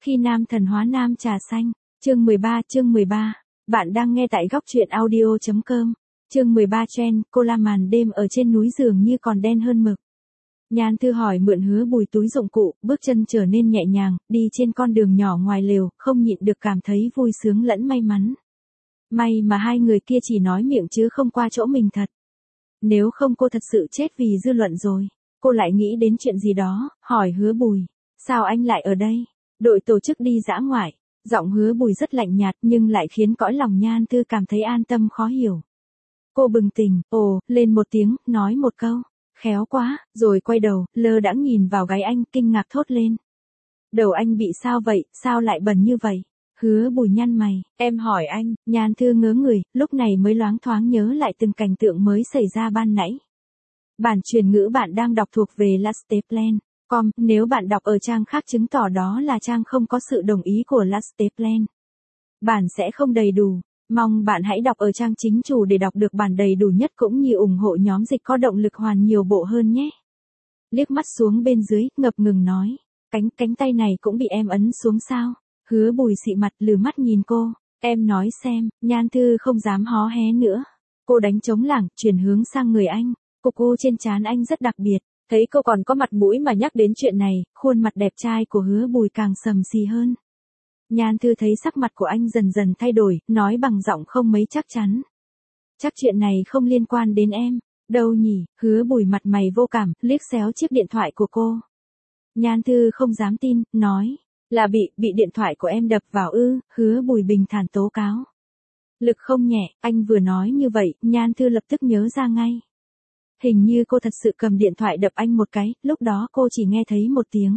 Khi nam thần hóa nam trà xanh. Chương 13. Bạn đang nghe tại góc truyện audio.com. Chương 13 Trend, cô la màn đêm ở trên núi dường như còn đen hơn mực. Nhan Thư hỏi mượn Hứa Bùi túi dụng cụ, bước chân trở nên nhẹ nhàng, đi trên con đường nhỏ ngoài lều, không nhịn được cảm thấy vui sướng lẫn may mắn. May mà hai người kia chỉ nói miệng chứ không qua chỗ mình thật. Nếu không cô thật sự chết vì dư luận rồi. Cô lại nghĩ đến chuyện gì đó, hỏi Hứa Bùi. Sao anh lại ở đây? Đội tổ chức đi dã ngoại. Giọng Hứa Bùi rất lạnh nhạt nhưng lại khiến cõi lòng Nhan Thư cảm thấy an tâm khó hiểu. Cô bừng tỉnh, lên một tiếng, nói một câu. Khéo quá, rồi quay đầu, lơ đãng nhìn vào gáy anh, kinh ngạc thốt lên. Đầu anh bị sao vậy, sao lại bẩn như vậy? Hứa Bùi nhăn mày, em hỏi anh. Nhan Thư ngớ người, lúc này mới loáng thoáng nhớ lại từng cảnh tượng mới xảy ra ban nãy. Bản truyền ngữ bạn đang đọc thuộc về Lasteplan.com, nếu bạn đọc ở trang khác chứng tỏ đó là trang không có sự đồng ý của Lasteplan. Bản sẽ không đầy đủ. Mong bạn hãy đọc ở trang chính chủ để đọc được bản đầy đủ nhất cũng như ủng hộ nhóm dịch có động lực hoàn nhiều bộ hơn nhé. Liếc mắt xuống bên dưới, ngập ngừng nói. Cánh tay này cũng bị em ấn xuống sao? Hứa Bùi xị mặt lừ mắt nhìn cô. Em nói xem. Nhan Thư không dám hó hé nữa. Cô đánh trống lảng, chuyển hướng sang người anh. Cô trên trán anh rất đặc biệt. Thấy cô còn có mặt mũi mà nhắc đến chuyện này, khuôn mặt đẹp trai của Hứa Bùi càng sầm xì hơn. Nhan Thư thấy sắc mặt của anh dần dần thay đổi, nói bằng giọng không mấy chắc chắn. Chắc chuyện này không liên quan đến em. Đâu nhỉ? Hứa Bùi mặt mày vô cảm, liếc xéo chiếc điện thoại của cô. Nhan Thư không dám tin, nói. Là bị điện thoại của em đập vào ư? Hứa Bùi bình thản tố cáo. Lực không nhẹ, anh vừa nói như vậy, Nhan Thư lập tức nhớ ra ngay. Hình như cô thật sự cầm điện thoại đập anh một cái, lúc đó cô chỉ nghe thấy một tiếng.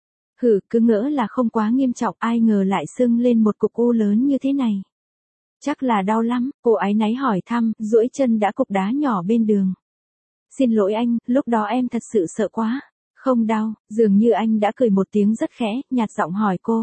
Cứ ngỡ là không quá nghiêm trọng, ai ngờ lại sưng lên một cục u lớn như thế này. Chắc là đau lắm, cô áy náy hỏi thăm, duỗi chân đã cục đá nhỏ bên đường. Xin lỗi anh, lúc đó em thật sự sợ quá. Không đau, dường như anh đã cười một tiếng rất khẽ, nhạt giọng hỏi cô.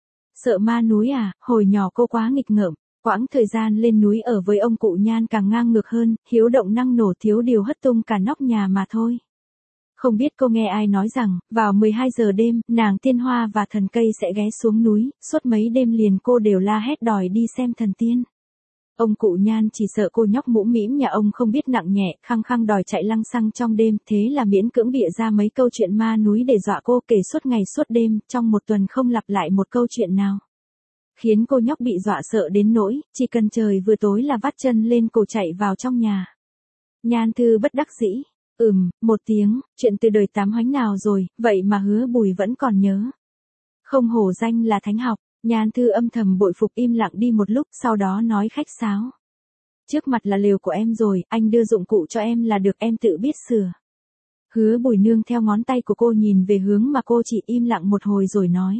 Sợ ma núi à? Hồi nhỏ cô quá nghịch ngợm. Quãng thời gian lên núi ở với ông cụ Nhan càng ngang ngược hơn, hiếu động năng nổ thiếu điều hất tung cả nóc nhà mà thôi. Không biết cô nghe ai nói rằng, vào 12 giờ đêm, nàng tiên hoa và thần cây sẽ ghé xuống núi, suốt mấy đêm liền cô đều la hét đòi đi xem thần tiên. Ông cụ Nhan chỉ sợ cô nhóc mũm mĩm nhà ông không biết nặng nhẹ, khăng khăng đòi chạy lăng xăng trong đêm, thế là miễn cưỡng bịa ra mấy câu chuyện ma núi để dọa cô, kể suốt ngày suốt đêm, trong một tuần không lặp lại một câu chuyện nào. Khiến cô nhóc bị dọa sợ đến nỗi, chỉ cần trời vừa tối là vắt chân lên cổ chạy vào trong nhà. Nhan Thư bất đắc dĩ. Một tiếng, chuyện từ đời tám hoánh nào rồi, vậy mà Hứa Bùi vẫn còn nhớ. Không hổ danh là thánh học, Nhan Thư âm thầm bội phục im lặng đi một lúc, sau đó nói khách sáo. Trước mặt là lều của em rồi, anh đưa dụng cụ cho em là được, em tự biết sửa. Hứa Bùi nương theo ngón tay của cô nhìn về hướng mà cô chỉ im lặng một hồi rồi nói.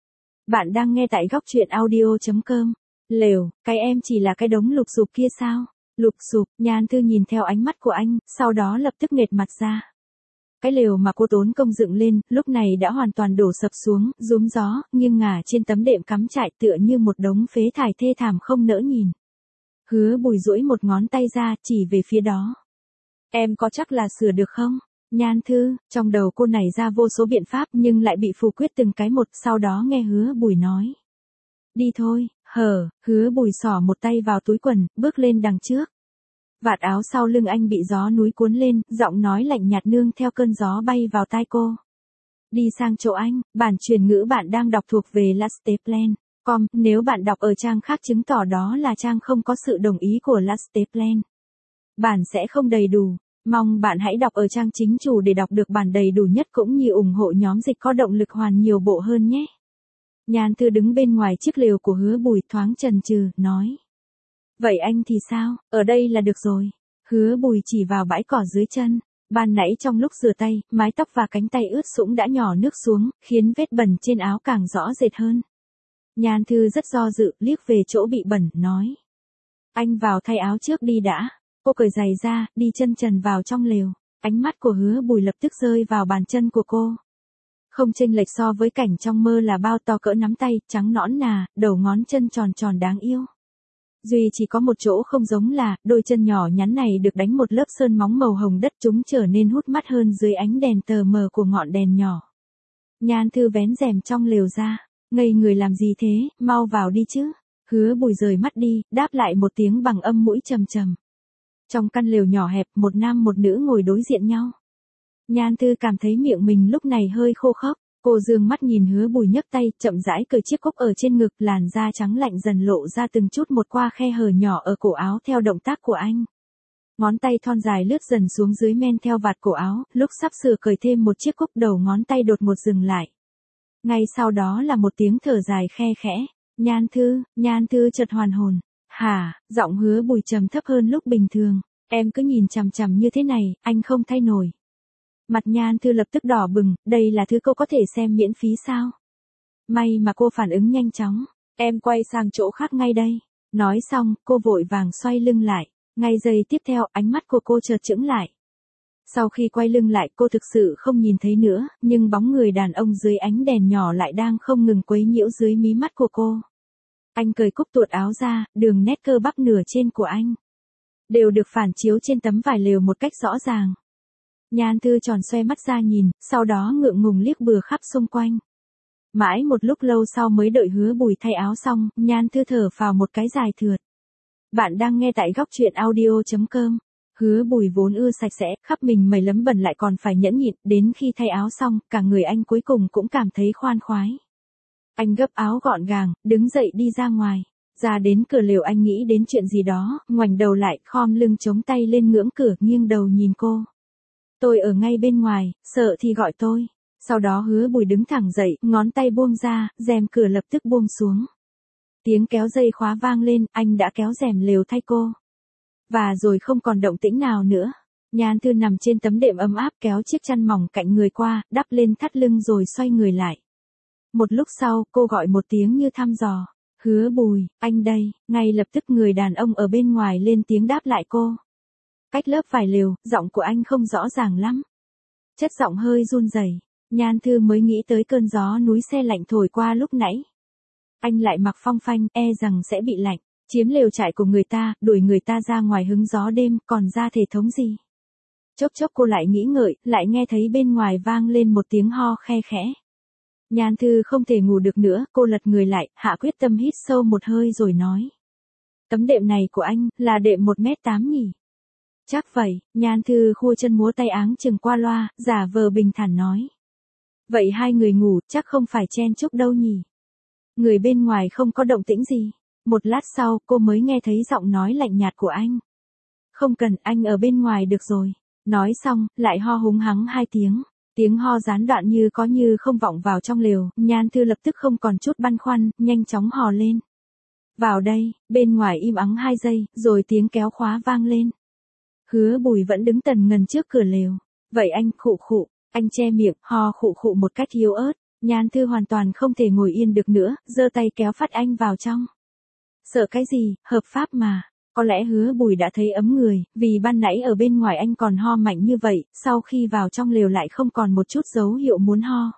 Bạn đang nghe tại góc truyện audio.com. Lều, cái em chỉ là cái đống lục xụp kia sao? Lục xụp, Nhan Thư nhìn theo ánh mắt của anh, sau đó lập tức nghệt mặt ra. Cái lều mà cô tốn công dựng lên, lúc này đã hoàn toàn đổ sập xuống, rúm gió, nghiêng ngả trên tấm đệm cắm trại tựa như một đống phế thải thê thảm không nỡ nhìn. Hứa Bùi duỗi một ngón tay ra, chỉ về phía đó. Em có chắc là sửa được không? Nhan Thư, trong đầu cô nảy ra vô số biện pháp nhưng lại bị phủ quyết từng cái một, sau đó nghe Hứa Bùi nói. Đi thôi. Hứa Bùi xỏ một tay vào túi quần, bước lên đằng trước. Vạt áo sau lưng anh bị gió núi cuốn lên, giọng nói lạnh nhạt nương theo cơn gió bay vào tai cô. Đi sang chỗ anh, bản truyền ngữ bạn đang đọc thuộc về Lasteplan.com, nếu bạn đọc ở trang khác chứng tỏ đó là trang không có sự đồng ý của Lasteplan. Bản sẽ không đầy đủ. Mong bạn hãy đọc ở trang chính chủ để đọc được bản đầy đủ nhất cũng như ủng hộ nhóm dịch có động lực hoàn nhiều bộ hơn nhé. Nhan Thư đứng bên ngoài chiếc lều của Hứa Bùi thoáng chần chừ, nói. Vậy anh thì sao, ở đây là được rồi. Hứa Bùi chỉ vào bãi cỏ dưới chân. Ban nãy trong lúc rửa tay, mái tóc và cánh tay ướt sũng đã nhỏ nước xuống, khiến vết bẩn trên áo càng rõ rệt hơn. Nhan Thư rất do dự, liếc về chỗ bị bẩn, nói. Anh vào thay áo trước đi đã. Cô cởi giày ra, đi chân trần vào trong lều. Ánh mắt của Hứa Bùi lập tức rơi vào bàn chân của cô. Không chênh lệch so với cảnh trong mơ là bao, to cỡ nắm tay, trắng nõn nà, đầu ngón chân tròn tròn đáng yêu. Duy chỉ có một chỗ không giống là, đôi chân nhỏ nhắn này được đánh một lớp sơn móng màu hồng đất, chúng trở nên hút mắt hơn dưới ánh đèn tờ mờ của ngọn đèn nhỏ. Nhan Thư vén rèm trong lều ra. Ngây người làm gì thế, mau vào đi chứ. Hứa Bùi rời mắt đi, đáp lại một tiếng bằng âm mũi trầm trầm. Trong căn lều nhỏ hẹp, một nam một nữ ngồi đối diện nhau. Nhan Thư cảm thấy miệng mình lúc này hơi khô khốc. Cô dương mắt nhìn Hứa Bùi nhấc tay, chậm rãi cởi chiếc cúc ở trên ngực, làn da trắng lạnh dần lộ ra từng chút một qua khe hở nhỏ ở cổ áo theo động tác của anh. Ngón tay thon dài lướt dần xuống dưới men theo vạt cổ áo, lúc sắp sửa cởi thêm một chiếc cúc đầu ngón tay đột ngột dừng lại. Ngay sau đó là một tiếng thở dài khe khẽ. Nhan Thư chợt hoàn hồn. Hả, giọng Hứa Bùi trầm thấp hơn lúc bình thường. Em cứ nhìn chằm chằm như thế này, anh không thay nổi. Mặt Nhan Thư lập tức đỏ bừng, đây là thứ cô có thể xem miễn phí sao? May mà cô phản ứng nhanh chóng. Em quay sang chỗ khác ngay đây. Nói xong, cô vội vàng xoay lưng lại. Ngay giây tiếp theo, ánh mắt của cô chợt chững lại. Sau khi quay lưng lại, cô thực sự không nhìn thấy nữa, nhưng bóng người đàn ông dưới ánh đèn nhỏ lại đang không ngừng quấy nhiễu dưới mí mắt của cô. Anh cởi cúc tuột áo ra, đường nét cơ bắp nửa trên của anh đều được phản chiếu trên tấm vải lều một cách rõ ràng. Nhan Thư tròn xoe mắt ra nhìn, sau đó ngượng ngùng liếc bừa khắp xung quanh. Mãi một lúc lâu sau mới đợi Hứa Bùi thay áo xong, Nhan Thư thở phào một cái dài thượt. Bạn đang nghe tại góc truyện audio.com. Hứa Bùi vốn ưa sạch sẽ, khắp mình mẩy lấm bẩn lại còn phải nhẫn nhịn, đến khi thay áo xong, cả người anh cuối cùng cũng cảm thấy khoan khoái. Anh gấp áo gọn gàng, đứng dậy đi ra ngoài. Ra đến cửa lều anh nghĩ đến chuyện gì đó, ngoảnh đầu lại, khom lưng chống tay lên ngưỡng cửa, nghiêng đầu nhìn cô. Tôi ở ngay bên ngoài, sợ thì gọi tôi. Sau đó Hứa Bùi đứng thẳng dậy, ngón tay buông ra, rèm cửa lập tức buông xuống. Tiếng kéo dây khóa vang lên, anh đã kéo rèm lều thay cô. Và rồi không còn động tĩnh nào nữa. Nhan Thư nằm trên tấm đệm ấm áp kéo chiếc chăn mỏng cạnh người qua, đắp lên thắt lưng rồi xoay người lại. Một lúc sau, cô gọi một tiếng như thăm dò. Hứa Bùi, anh đây. Ngay lập tức người đàn ông ở bên ngoài lên tiếng đáp lại cô. Cách lớp vải lều, giọng của anh không rõ ràng lắm. Chất giọng hơi run rẩy. Nhan Thư mới nghĩ tới cơn gió núi se lạnh thổi qua lúc nãy. Anh lại mặc phong phanh, e rằng sẽ bị lạnh. Chiếm lều trại của người ta, đuổi người ta ra ngoài hứng gió đêm, còn ra thể thống gì. Chốc chốc cô lại nghĩ ngợi, lại nghe thấy bên ngoài vang lên một tiếng ho khe khẽ. Nhan Thư không thể ngủ được nữa, cô lật người lại, hạ quyết tâm hít sâu một hơi rồi nói. Tấm đệm này của anh, là đệm 1m8 nhỉ? Chắc vậy, Nhan Thư khua chân múa tay áng chừng qua loa, giả vờ bình thản nói. Vậy hai người ngủ, chắc không phải chen chúc đâu nhỉ? Người bên ngoài không có động tĩnh gì. Một lát sau, cô mới nghe thấy giọng nói lạnh nhạt của anh. Không cần, anh ở bên ngoài được rồi. Nói xong, lại ho húng hắng hai tiếng. Tiếng ho gián đoạn như có như không vọng vào trong lều, Nhan Thư lập tức không còn chút băn khoăn, nhanh chóng hò lên. Vào đây, bên ngoài im ắng 2 giây, rồi tiếng kéo khóa vang lên. Hứa Bùi vẫn đứng tần ngần trước cửa lều. Vậy anh, khụ khụ, anh che miệng, ho khụ khụ một cách yếu ớt. Nhan Thư hoàn toàn không thể ngồi yên được nữa, giơ tay kéo phát anh vào trong. Sợ cái gì, hợp pháp mà. Có lẽ Hứa Bùi đã thấy ấm người, vì ban nãy ở bên ngoài anh còn ho mạnh như vậy, sau khi vào trong lều lại không còn một chút dấu hiệu muốn ho.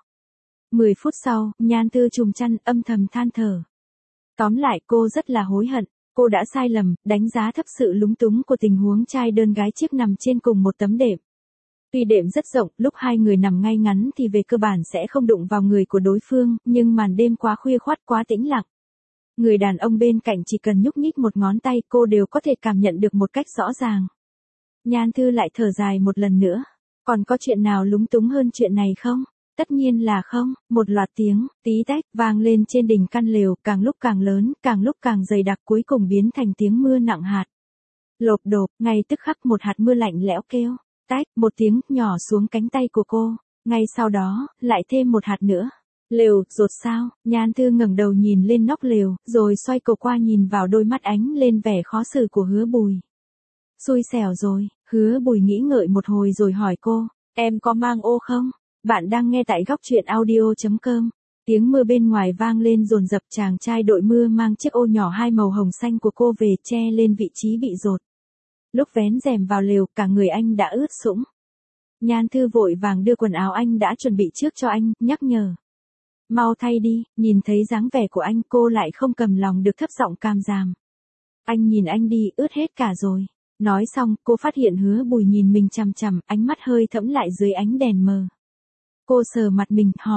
10 phút sau, Nhan Thư trùm chăn, âm thầm than thở. Tóm lại, cô rất là hối hận. Cô đã sai lầm, đánh giá thấp sự lúng túng của tình huống trai đơn gái chiếc nằm trên cùng một tấm đệm. Tuy đệm rất rộng, lúc hai người nằm ngay ngắn thì về cơ bản sẽ không đụng vào người của đối phương, nhưng màn đêm quá khuya khoắt quá tĩnh lặng. Người đàn ông bên cạnh chỉ cần nhúc nhích một ngón tay cô đều có thể cảm nhận được một cách rõ ràng. Nhan Thư lại thở dài một lần nữa. Còn có chuyện nào lúng túng hơn chuyện này không? Tất nhiên là không. Một loạt tiếng, tí tách, vang lên trên đỉnh căn lều, càng lúc càng lớn, càng lúc càng dày đặc cuối cùng biến thành tiếng mưa nặng hạt. Lộp độp, ngay tức khắc một hạt mưa lạnh lẽo kêu. Tách, một tiếng, nhỏ xuống cánh tay của cô. Ngay sau đó, lại thêm một hạt nữa. Lều, rột sao? Nhan Thư ngẩng đầu nhìn lên nóc lều, rồi xoay cổ qua nhìn vào đôi mắt ánh lên vẻ khó xử của Hứa Bùi. Xui xẻo rồi, Hứa Bùi nghĩ ngợi một hồi rồi hỏi cô, em có mang ô không? Bạn đang nghe tại góc truyện audio.com. Tiếng mưa bên ngoài vang lên dồn dập, chàng trai đội mưa mang chiếc ô nhỏ 2 màu hồng xanh của cô về che lên vị trí bị dột. Lúc vén rèm vào lều, cả người anh đã ướt sũng. Nhan Thư vội vàng đưa quần áo anh đã chuẩn bị trước cho anh, nhắc nhở. Mau thay đi, nhìn thấy dáng vẻ của anh cô lại không cầm lòng được thấp giọng cam giảm. Anh nhìn anh đi, ướt hết cả rồi. Nói xong, cô phát hiện Hứa Bùi nhìn mình chằm chằm, ánh mắt hơi thẫm lại dưới ánh đèn mờ. Cô sờ mặt mình, hỏi,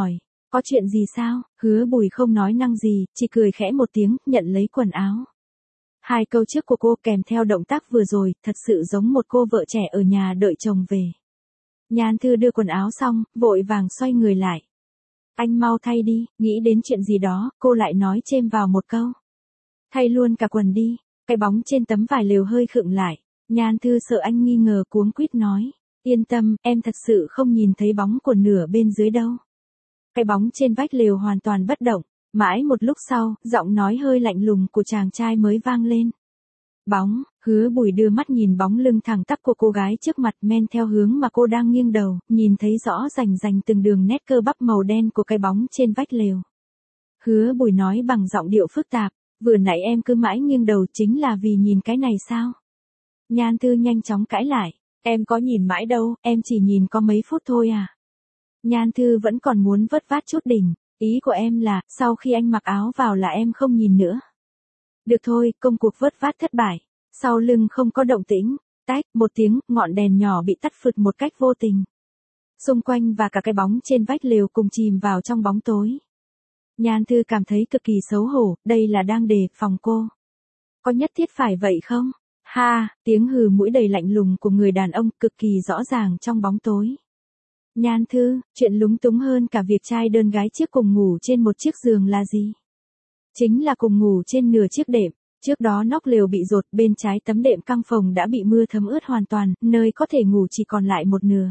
Có chuyện gì sao? Hứa Bùi không nói năng gì, chỉ cười khẽ một tiếng, nhận lấy quần áo. Hai câu trước của cô kèm theo động tác vừa rồi, thật sự giống một cô vợ trẻ ở nhà đợi chồng về. Nhan Thư đưa quần áo xong, vội vàng xoay người lại. Anh mau thay đi, nghĩ đến chuyện gì đó, cô lại nói chêm vào một câu. Thay luôn cả quần đi, cái bóng trên tấm vải lều hơi khựng lại. Nhan Thư sợ anh nghi ngờ cuống quýt nói. Yên tâm, em thật sự không nhìn thấy bóng của nửa bên dưới đâu. Cái bóng trên vách lều hoàn toàn bất động. Mãi một lúc sau, giọng nói hơi lạnh lùng của chàng trai mới vang lên. Bóng, Hứa Bùi đưa mắt nhìn bóng lưng thẳng tắp của cô gái trước mặt men theo hướng mà cô đang nghiêng đầu, nhìn thấy rõ rành rành từng đường nét cơ bắp màu đen của cái bóng trên vách lều. Hứa Bùi nói bằng giọng điệu phức tạp, vừa nãy em cứ mãi nghiêng đầu chính là vì nhìn cái này sao? Nhan Thư nhanh chóng cãi lại, em có nhìn mãi đâu, em chỉ nhìn có mấy phút thôi à. Nhan Thư vẫn còn muốn vất vát chút đỉnh, ý của em là, sau khi anh mặc áo vào là em không nhìn nữa. Được thôi, công cuộc vất vát thất bại. Sau lưng không có động tĩnh, tách, một tiếng, ngọn đèn nhỏ bị tắt phụt một cách vô tình. Xung quanh và cả cái bóng trên vách lều cùng chìm vào trong bóng tối. Nhan Thư cảm thấy cực kỳ xấu hổ, đây là đang đề phòng cô. Có nhất thiết phải vậy không? Ha, tiếng hừ mũi đầy lạnh lùng của người đàn ông cực kỳ rõ ràng trong bóng tối. Nhan Thư, chuyện lúng túng hơn cả việc trai đơn gái chiếc cùng ngủ trên một chiếc giường là gì? Chính là cùng ngủ trên nửa chiếc đệm. Trước đó nóc lều bị dột, bên trái tấm đệm căng phòng đã bị mưa thấm ướt hoàn toàn, nơi có thể ngủ chỉ còn lại một nửa.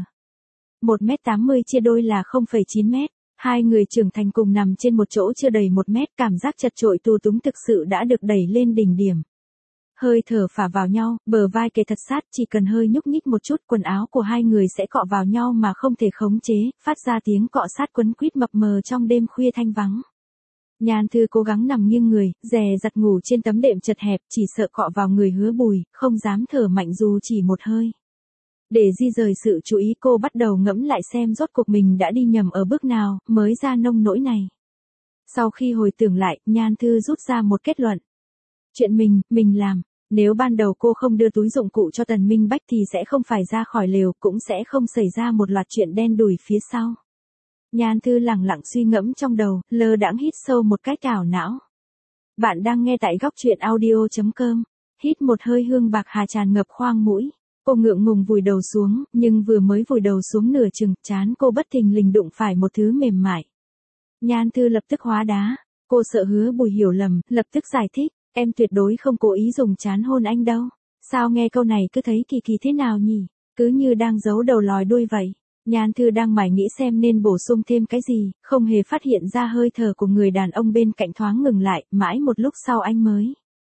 1m80 chia đôi là 0,9 mét. Hai người trưởng thành cùng nằm trên một chỗ chưa đầy 1 mét, cảm giác chật chội tù túng thực sự đã được đẩy lên đỉnh điểm. Hơi thở phả vào nhau, bờ vai kề thật sát, chỉ cần hơi nhúc nhích một chút, quần áo của hai người sẽ cọ vào nhau mà không thể khống chế, phát ra tiếng cọ sát quấn quýt mập mờ trong đêm khuya thanh vắng. Nhan Thư cố gắng nằm nghiêng người, dè dặt ngủ trên tấm đệm chật hẹp, chỉ sợ cọ vào người Hứa Bùi, không dám thở mạnh dù chỉ một hơi. Để di rời sự chú ý, cô bắt đầu ngẫm lại xem rốt cuộc mình đã đi nhầm ở bước nào, mới ra nông nỗi này. Sau khi hồi tưởng lại, Nhan Thư rút ra một kết luận. Chuyện mình làm, nếu ban đầu cô không đưa túi dụng cụ cho Tần Minh Bách thì sẽ không phải ra khỏi lều, cũng sẽ không xảy ra một loạt chuyện đen đủi phía sau. Nhan Thư lẳng lặng suy ngẫm trong đầu, lơ đãng hít sâu một cách ảo não. Bạn đang nghe tại góc truyện audio.com. Hít một hơi hương bạc hà tràn ngập khoang mũi. Cô ngượng ngùng vùi đầu xuống, nhưng vừa mới vùi đầu xuống nửa chừng, trán cô bất thình lình đụng phải một thứ mềm mại. Nhan Thư lập tức hóa đá. Cô sợ Hứa Bùi hiểu lầm, lập tức giải thích. Em tuyệt đối không cố ý dùng trán hôn anh đâu. Sao nghe câu này cứ thấy kỳ kỳ thế nào nhỉ? Cứ như đang giấu đầu lòi đuôi vậy. Nhan Thư đang mải nghĩ xem nên bổ sung thêm cái gì, không hề phát hiện ra hơi thở của người đàn ông bên cạnh thoáng ngừng lại, mãi một lúc sau anh mới.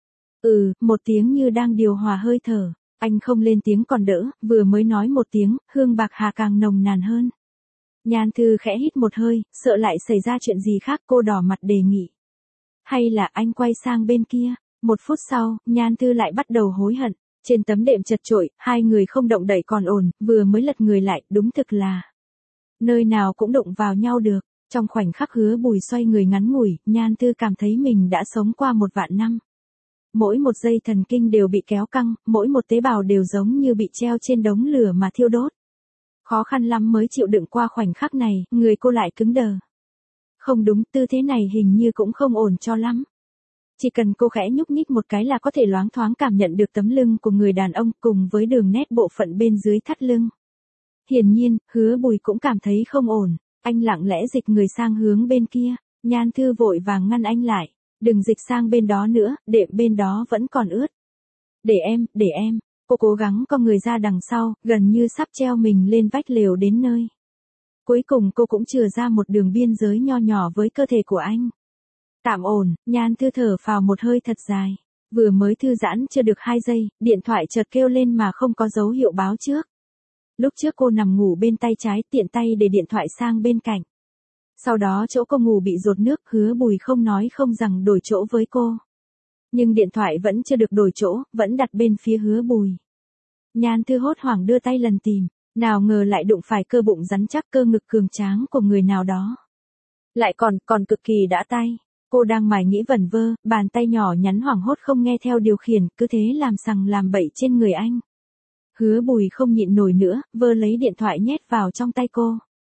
Một tiếng như đang điều hòa hơi thở, anh không lên tiếng còn đỡ, vừa mới nói một tiếng, hương bạc hà càng nồng nàn hơn. Nhan Thư khẽ hít một hơi, sợ lại xảy ra chuyện gì khác, cô đỏ mặt đề nghị. Hay là anh quay sang bên kia? Một phút sau, Nhan Thư lại bắt đầu hối hận. Trên tấm đệm chật chội, hai người không động đậy còn ổn, vừa mới lật người lại, đúng thực là nơi nào cũng đụng vào nhau được. Trong khoảnh khắc Hứa Bùi xoay người ngắn ngủi, Nhan Thư cảm thấy mình đã sống qua 1.000 năm. Mỗi một dây thần kinh đều bị kéo căng, mỗi một tế bào đều giống như bị treo trên đống lửa mà thiêu đốt. Khó khăn lắm mới chịu đựng qua khoảnh khắc này, người cô lại cứng đờ. Không đúng, tư thế này hình như cũng không ổn cho lắm. Chỉ cần cô khẽ nhúc nhích một cái là có thể loáng thoáng cảm nhận được tấm lưng của người đàn ông cùng với đường nét bộ phận bên dưới thắt lưng. Hiển nhiên, Hứa Bùi cũng cảm thấy không ổn, anh lặng lẽ dịch người sang hướng bên kia, Nhan Thư vội vàng ngăn anh lại, đừng dịch sang bên đó nữa, đệm bên đó vẫn còn ướt. Để em, cô cố gắng co người ra đằng sau, gần như sắp treo mình lên vách lều đến nơi. Cuối cùng cô cũng chừa ra một đường biên giới nho nhỏ với cơ thể của anh. Tạm ổn, Nhan Thư thở phào một hơi thật dài. Vừa mới thư giãn chưa được 2 giây, điện thoại chợt kêu lên mà không có dấu hiệu báo trước. Lúc trước cô nằm ngủ bên tay trái, tiện tay để điện thoại sang bên cạnh. Sau đó chỗ cô ngủ bị dột nước, Hứa Bùi không nói không rằng đổi chỗ với cô. Nhưng điện thoại vẫn chưa được đổi chỗ, vẫn đặt bên phía Hứa Bùi. Nhan Thư hốt hoảng đưa tay lần tìm, nào ngờ lại đụng phải cơ bụng rắn chắc, cơ ngực cường tráng của người nào đó. Lại còn cực kỳ đã tay. Cô đang mải nghĩ vẩn vơ, bàn tay nhỏ nhắn hoảng hốt không nghe theo điều khiển, cứ thế làm sằng làm bậy trên người anh. Hứa Bùi không nhịn nổi nữa, vơ lấy điện thoại nhét vào trong tay cô.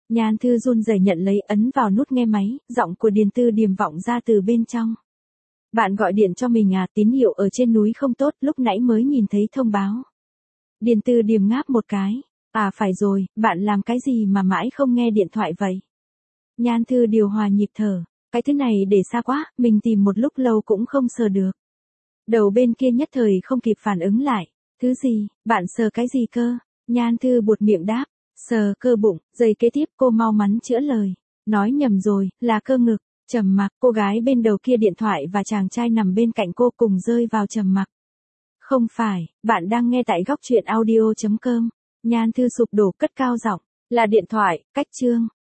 Nhan Thư run rẩy nhận lấy ấn vào nút nghe máy, giọng của Điền Tư Điềm vọng ra từ bên trong. Bạn gọi điện cho mình à, tín hiệu ở trên núi không tốt, lúc nãy mới nhìn thấy thông báo. Điền Tư Điềm ngáp một cái. À phải rồi, bạn làm cái gì mà mãi không nghe điện thoại vậy? Nhan Thư điều hòa nhịp thở. Cái thứ này để xa quá, mình tìm một lúc lâu cũng không sờ được. Đầu bên kia nhất thời không kịp phản ứng lại. Thứ gì, bạn sờ cái gì cơ? Nhan Thư buột miệng đáp. Sờ cơ bụng, giây kế tiếp cô mau mắn chữa lời. Nói nhầm rồi, là cơ ngực. Trầm mặc, cô gái bên đầu kia điện thoại và chàng trai nằm bên cạnh cô cùng rơi vào trầm mặc. Không phải, bạn đang nghe tại góc truyện audio.com. Nhan Thư sụp đổ cất cao giọng. Là điện thoại, cách chương.